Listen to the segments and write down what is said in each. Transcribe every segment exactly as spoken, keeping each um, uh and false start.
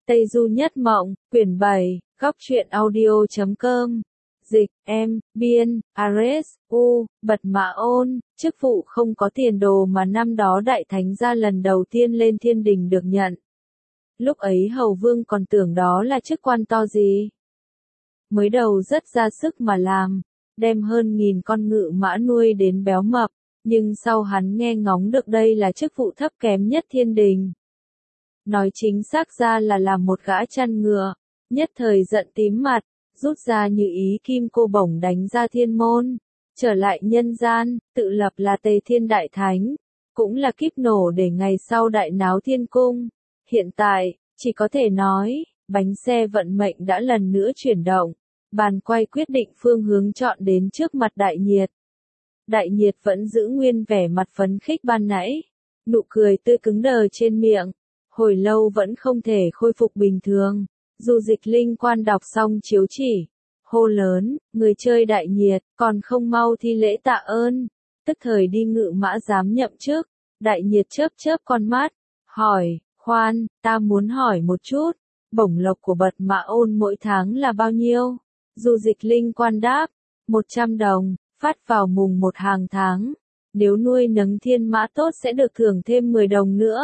Tây Du Nhất Mộng, quyển bảy, góc truyện audio chấm com. Dịch, em, biên, Ares, U, Bật Mã Ôn, chức vụ không có tiền đồ mà năm đó Đại Thánh gia lần đầu tiên lên thiên đình được nhận. Lúc ấy Hầu Vương còn tưởng đó là chức quan to gì. Mới đầu rất ra sức mà làm, đem hơn nghìn con ngự mã nuôi đến béo mập, nhưng sau hắn nghe ngóng được đây là chức vụ thấp kém nhất thiên đình. Nói chính xác ra là làm một gã chăn ngựa, nhất thời giận tím mặt, rút ra như ý kim cô bổng đánh ra thiên môn, trở lại nhân gian, tự lập là Tề Thiên Đại Thánh, cũng là kíp nổ để ngày sau đại náo thiên cung. Hiện tại, chỉ có thể nói, bánh xe vận mệnh đã lần nữa chuyển động, bàn quay quyết định phương hướng chọn đến trước mặt Đại Nhiệt. Đại Nhiệt vẫn giữ nguyên vẻ mặt phấn khích ban nãy, nụ cười tươi cứng đờ trên miệng, hồi lâu vẫn không thể khôi phục bình thường. Du Dịch Linh Quan đọc xong chiếu chỉ, hô lớn, người chơi Đại Nhiệt, còn không mau thi lễ tạ ơn, tức thời đi ngự mã giám nhậm chức. Đại Nhiệt chớp chớp con mắt, hỏi, khoan, ta muốn hỏi một chút, bổng lộc của Bật Mã Ôn mỗi tháng là bao nhiêu? Du Dịch Linh Quan đáp, một trăm đồng, phát vào mùng một hàng tháng, nếu nuôi nấng thiên mã tốt sẽ được thưởng thêm mười đồng nữa.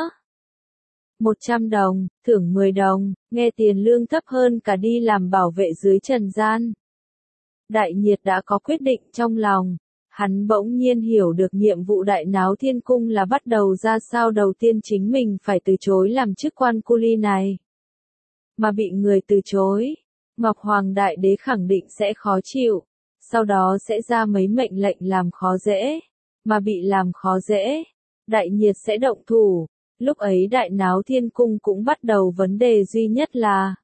một trăm đồng, thưởng mười đồng, nghe tiền lương thấp hơn cả đi làm bảo vệ dưới trần gian. Đại Nhiệt đã có quyết định trong lòng, hắn bỗng nhiên hiểu được nhiệm vụ đại náo thiên cung là bắt đầu ra sao. Đầu tiên chính mình phải từ chối làm chức quan cu li này. Mà bị người từ chối, Ngọc Hoàng Đại Đế khẳng định sẽ khó chịu, sau đó sẽ ra mấy mệnh lệnh làm khó dễ, mà bị làm khó dễ, Đại Nhiệt sẽ động thủ. Lúc ấy đại náo thiên cung cũng bắt đầu vấn đề duy nhất là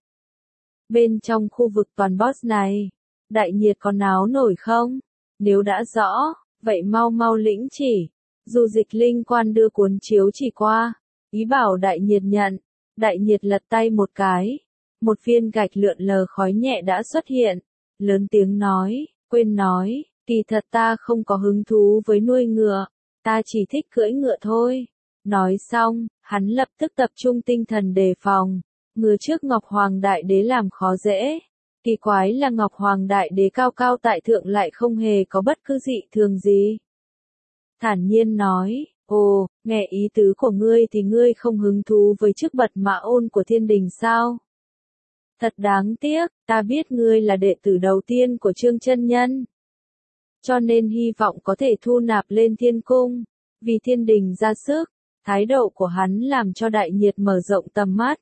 bên trong khu vực toàn boss này, Đại Nhiệt có náo nổi không? Nếu đã rõ, vậy mau mau lĩnh chỉ. Du Dịch Linh Quan đưa cuốn chiếu chỉ qua, ý bảo Đại Nhiệt nhận. Đại Nhiệt lật tay một cái, một viên gạch lượn lờ khói nhẹ đã xuất hiện, lớn tiếng nói, quên nói, kỳ thật ta không có hứng thú với nuôi ngựa, ta chỉ thích cưỡi ngựa thôi. Nói xong, hắn lập tức tập trung tinh thần đề phòng, ngừa trước Ngọc Hoàng Đại Đế làm khó dễ. Kỳ quái là Ngọc Hoàng Đại Đế cao cao tại thượng lại không hề có bất cứ dị thường gì. Thản nhiên nói, ồ, nghe ý tứ của ngươi thì ngươi không hứng thú với chức Bật Mã Ôn của thiên đình sao? Thật đáng tiếc, ta biết ngươi là đệ tử đầu tiên của Trương Chân Nhân, cho nên hy vọng có thể thu nạp lên thiên cung, vì thiên đình ra sức. Thái độ của hắn làm cho Đại Nhiệt mở rộng tầm mắt.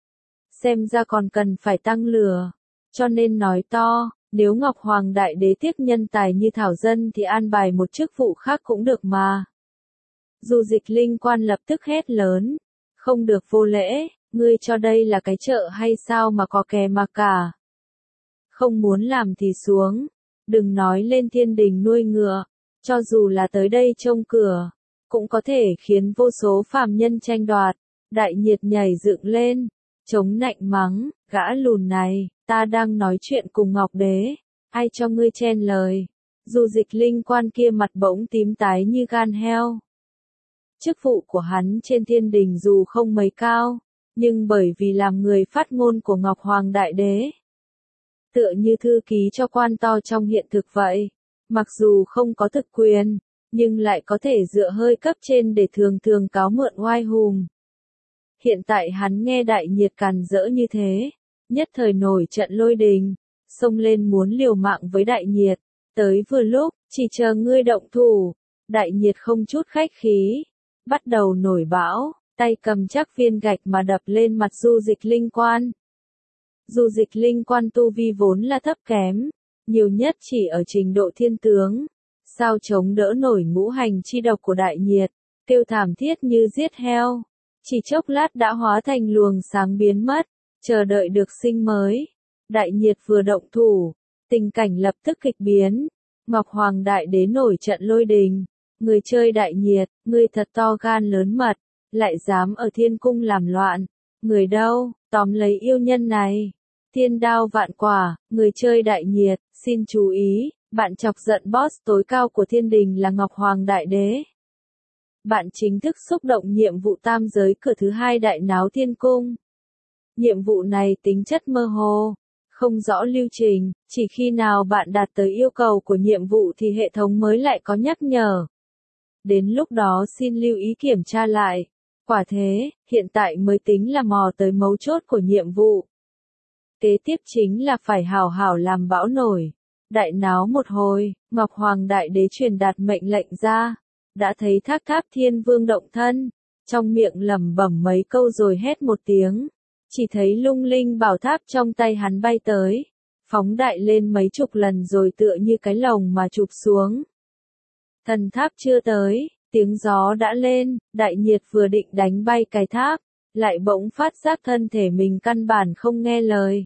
Xem ra còn cần phải tăng lửa, cho nên nói to, nếu Ngọc Hoàng Đại Đế tiếp nhân tài như Thảo Dân thì an bài một chức vụ khác cũng được mà. Du Dịch Linh Quan lập tức hét lớn, không được vô lễ, ngươi cho đây là cái chợ hay sao mà có kè mà cả. Không muốn làm thì xuống, đừng nói lên thiên đình nuôi ngựa, cho dù là tới đây trông cửa, cũng có thể khiến vô số phàm nhân tranh đoạt. Đại Nhiệt nhảy dựng lên, chống nạnh mắng, gã lùn này, ta đang nói chuyện cùng Ngọc Đế, ai cho ngươi chen lời. Du Dịch Linh Quan kia mặt bỗng tím tái như gan heo. Chức vụ của hắn trên thiên đình dù không mấy cao, nhưng bởi vì làm người phát ngôn của Ngọc Hoàng Đại Đế, tựa như thư ký cho quan to trong hiện thực vậy, mặc dù không có thực quyền, nhưng lại có thể dựa hơi cấp trên để thường thường cáo mượn oai hùng. Hiện tại hắn nghe Đại Nhiệt càn rỡ như thế, nhất thời nổi trận lôi đình, xông lên muốn liều mạng với Đại Nhiệt. Tới vừa lúc, chỉ chờ ngươi động thủ. Đại Nhiệt không chút khách khí, bắt đầu nổi bão, tay cầm chắc viên gạch mà đập lên mặt Du Dịch Linh Quan. Du Dịch Linh Quan tu vi vốn là thấp kém, nhiều nhất chỉ ở trình độ thiên tướng. Sao chống đỡ nổi ngũ hành chi độc của Đại Nhiệt, kêu thảm thiết như giết heo. Chỉ chốc lát đã hóa thành luồng sáng biến mất, chờ đợi được sinh mới. Đại Nhiệt vừa động thủ, tình cảnh lập tức kịch biến. Ngọc Hoàng Đại Đế nổi trận lôi đình, người chơi Đại Nhiệt, ngươi thật to gan lớn mật, lại dám ở thiên cung làm loạn. Người đâu, tóm lấy yêu nhân này. Thiên đao vạn quả, người chơi Đại Nhiệt, xin chú ý. Bạn chọc giận boss tối cao của thiên đình là Ngọc Hoàng Đại Đế. Bạn chính thức xúc động nhiệm vụ tam giới cửa thứ hai đại náo thiên cung. Nhiệm vụ này tính chất mơ hồ, không rõ lưu trình, chỉ khi nào bạn đạt tới yêu cầu của nhiệm vụ thì hệ thống mới lại có nhắc nhở. Đến lúc đó xin lưu ý kiểm tra lại. Quả thế, hiện tại mới tính là mò tới mấu chốt của nhiệm vụ. Kế tiếp chính là phải hào hảo làm bão nổi. Đại náo một hồi, Ngọc Hoàng Đại Đế truyền đạt mệnh lệnh ra. Đã thấy Thác Tháp Thiên Vương động thân, trong miệng lẩm bẩm mấy câu rồi hét một tiếng. Chỉ thấy lung linh bảo tháp trong tay hắn bay tới, phóng đại lên mấy chục lần rồi tựa như cái lồng mà chụp xuống. Thần tháp chưa tới, tiếng gió đã lên, Đại Nhiệt vừa định đánh bay cái tháp, lại bỗng phát giác thân thể mình căn bản không nghe lời.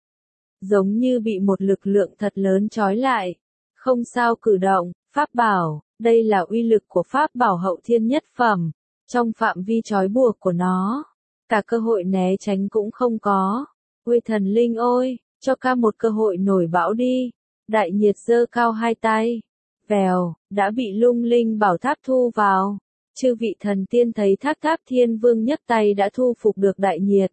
Giống như bị một lực lượng thật lớn trói lại, không sao cử động. Pháp bảo, đây là uy lực của pháp bảo hậu thiên nhất phẩm, trong phạm vi trói buộc của nó, cả cơ hội né tránh cũng không có. Ôi thần linh ôi, cho ca một cơ hội nổi bão đi. Đại Nhiệt giơ cao hai tay, vèo, đã bị lung linh bảo tháp thu vào. Chư vị thần tiên thấy Thác Tháp Thiên Vương nhấc tay đã thu phục được Đại Nhiệt,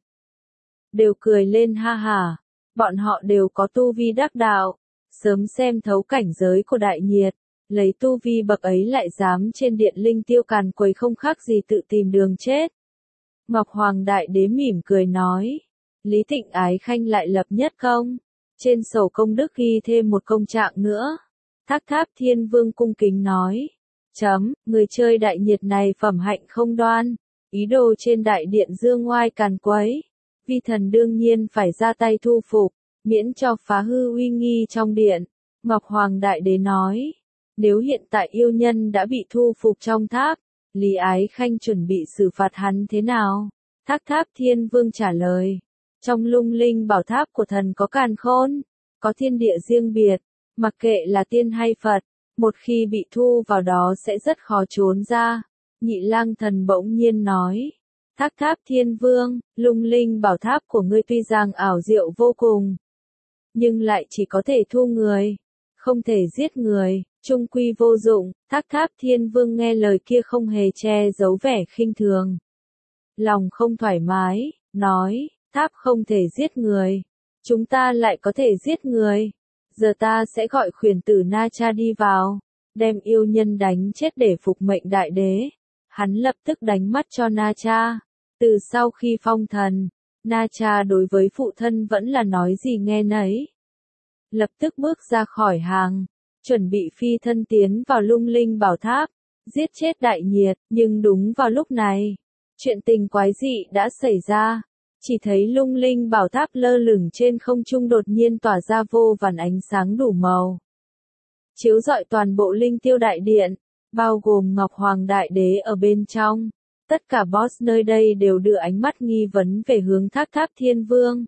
đều cười lên ha hả. Bọn họ đều có tu vi đắc đạo, sớm xem thấu cảnh giới của Đại Nhiệt, lấy tu vi bậc ấy lại dám trên điện linh tiêu càn quấy không khác gì tự tìm đường chết. Ngọc Hoàng Đại Đế mỉm cười nói, Lý Tịnh Ái Khanh lại lập nhất công, trên sổ công đức ghi thêm một công trạng nữa. Thác Tháp Thiên Vương cung kính nói, chấm, người chơi Đại Nhiệt này phẩm hạnh không đoan, ý đồ trên đại điện dương ngoai càn quấy. Vi thần đương nhiên phải ra tay thu phục, miễn cho phá hư uy nghi trong điện. Ngọc Hoàng Đại Đế nói, nếu hiện tại yêu nhân đã bị thu phục trong tháp, Lý Ái Khanh chuẩn bị xử phạt hắn thế nào? Thác Tháp Thiên Vương trả lời, trong lung linh bảo tháp của thần có càn khôn, có thiên địa riêng biệt, mặc kệ là tiên hay Phật, một khi bị thu vào đó sẽ rất khó trốn ra. Nhị Lang Thần bỗng nhiên nói, Thác Tháp Thiên Vương, lung linh bảo tháp của ngươi tuy rằng ảo diệu vô cùng, nhưng lại chỉ có thể thu người, không thể giết người, chung quy vô dụng. Thác Tháp Thiên Vương nghe lời kia không hề che giấu vẻ khinh thường. Lòng không thoải mái, nói, tháp không thể giết người, chúng ta lại có thể giết người. Giờ ta sẽ gọi khuyển tử Na Cha đi vào, đem yêu nhân đánh chết để phục mệnh Đại Đế. Hắn lập tức đánh mắt cho Na Cha. Từ sau khi phong thần, Na Cha đối với phụ thân vẫn là nói gì nghe nấy. Lập tức bước ra khỏi hàng, chuẩn bị phi thân tiến vào lung linh bảo tháp, giết chết Đại Nhiệt. Nhưng đúng vào lúc này, chuyện tình quái dị đã xảy ra. Chỉ thấy lung linh bảo tháp lơ lửng trên không trung đột nhiên tỏa ra vô vàn ánh sáng đủ màu, chiếu rọi toàn bộ linh tiêu đại điện, bao gồm Ngọc Hoàng Đại Đế ở bên trong. Tất cả boss nơi đây đều đưa ánh mắt nghi vấn về hướng Thác Tháp Thiên Vương.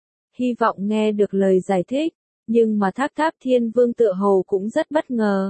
Hy vọng nghe được lời giải thích, nhưng mà Thác Tháp Thiên Vương tựa hồ cũng rất bất ngờ.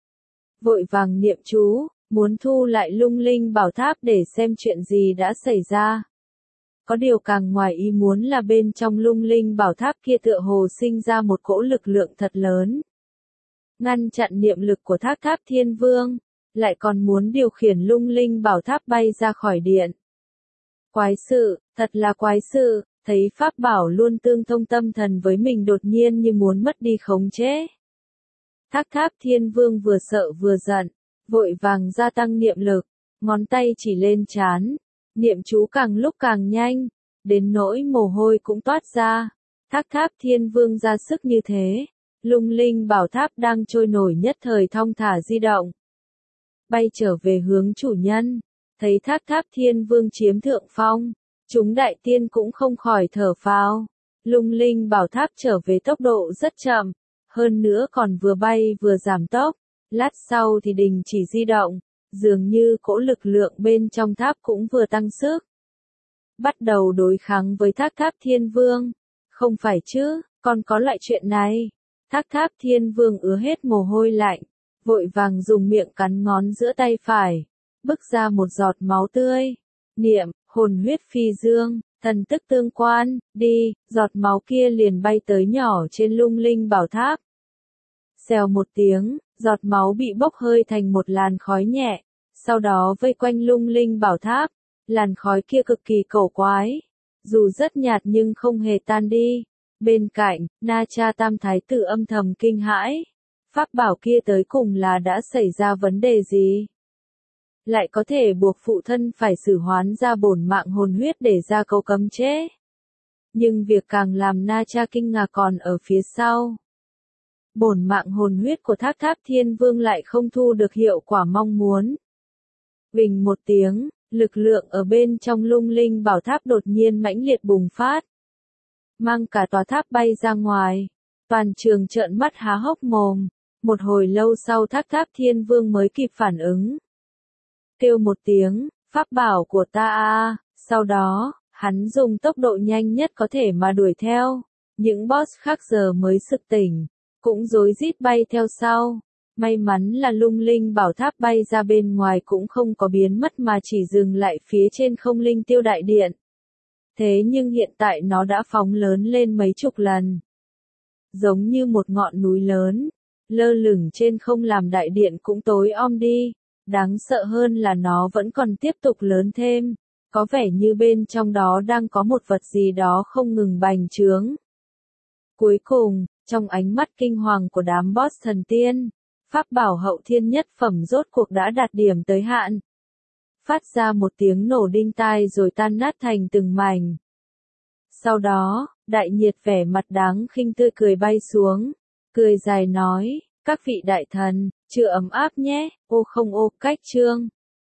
Vội vàng niệm chú, muốn thu lại lung linh bảo tháp để xem chuyện gì đã xảy ra. Có điều càng ngoài ý muốn là bên trong lung linh bảo tháp kia tựa hồ sinh ra một cỗ lực lượng thật lớn, ngăn chặn niệm lực của Thác Tháp Thiên Vương, lại còn muốn điều khiển lung linh bảo tháp bay ra khỏi điện. Quái sự, thật là quái sự, thấy pháp bảo luôn tương thông tâm thần với mình đột nhiên như muốn mất đi khống chế. Thác Tháp Thiên Vương vừa sợ vừa giận, vội vàng gia tăng niệm lực, ngón tay chỉ lên trán, niệm chú càng lúc càng nhanh, đến nỗi mồ hôi cũng toát ra. Thác Tháp Thiên Vương ra sức như thế, lung linh bảo tháp đang trôi nổi nhất thời thong thả di động, bay trở về hướng chủ nhân. Thấy Thác Tháp Thiên Vương chiếm thượng phong, chúng đại tiên cũng không khỏi thở phào. Lung linh bảo tháp trở về tốc độ rất chậm, hơn nữa còn vừa bay vừa giảm tốc, lát sau thì đình chỉ di động, dường như cỗ lực lượng bên trong tháp cũng vừa tăng sức, bắt đầu đối kháng với Thác Tháp Thiên Vương. Không phải chứ, còn có loại chuyện này. Thác Tháp Thiên Vương ứa hết mồ hôi lạnh, vội vàng dùng miệng cắn ngón giữa tay phải, bức ra một giọt máu tươi. Niệm, hồn huyết phi dương, thần tức tương quan, đi, giọt máu kia liền bay tới nhỏ trên lung linh bảo tháp. Xèo một tiếng, giọt máu bị bốc hơi thành một làn khói nhẹ, sau đó vây quanh lung linh bảo tháp. Làn khói kia cực kỳ cổ quái, dù rất nhạt nhưng không hề tan đi. Bên cạnh, Na Cha Tam Thái tử âm thầm kinh hãi. Pháp bảo kia tới cùng là đã xảy ra vấn đề gì? Lại có thể buộc phụ thân phải xử hoán ra bổn mạng hồn huyết để ra câu cấm chế. Nhưng việc càng làm Na Cha kinh ngạc còn ở phía sau. Bổn mạng hồn huyết của Tháp Tháp Thiên Vương lại không thu được hiệu quả mong muốn. Bình một tiếng, lực lượng ở bên trong lung linh bảo tháp đột nhiên mãnh liệt bùng phát. Mang cả tòa tháp bay ra ngoài. Toàn trường trợn mắt há hốc mồm. Một hồi lâu sau Tháp Tháp Thiên Vương mới kịp phản ứng. Kêu một tiếng, pháp bảo của ta a. Sau đó, hắn dùng tốc độ nhanh nhất có thể mà đuổi theo. Những boss khác giờ mới sực tỉnh, cũng rối rít bay theo sau. May mắn là lung linh bảo tháp bay ra bên ngoài cũng không có biến mất mà chỉ dừng lại phía trên không linh tiêu đại điện. Thế nhưng hiện tại nó đã phóng lớn lên mấy chục lần. Giống như một ngọn núi lớn, lơ lửng trên không làm đại điện cũng tối om đi. Đáng sợ hơn là nó vẫn còn tiếp tục lớn thêm. Có vẻ như bên trong đó đang có một vật gì đó không ngừng bành trướng. Cuối cùng, trong ánh mắt kinh hoàng của đám boss thần tiên, pháp bảo hậu thiên nhất phẩm rốt cuộc đã đạt điểm tới hạn. Phát ra một tiếng nổ đinh tai rồi tan nát thành từng mảnh. Sau đó, Đại Nhiệt vẻ mặt đáng khinh tươi cười bay xuống, cười dài nói, các vị đại thần, chưa ấm áp nhé, ô không ô cách chương.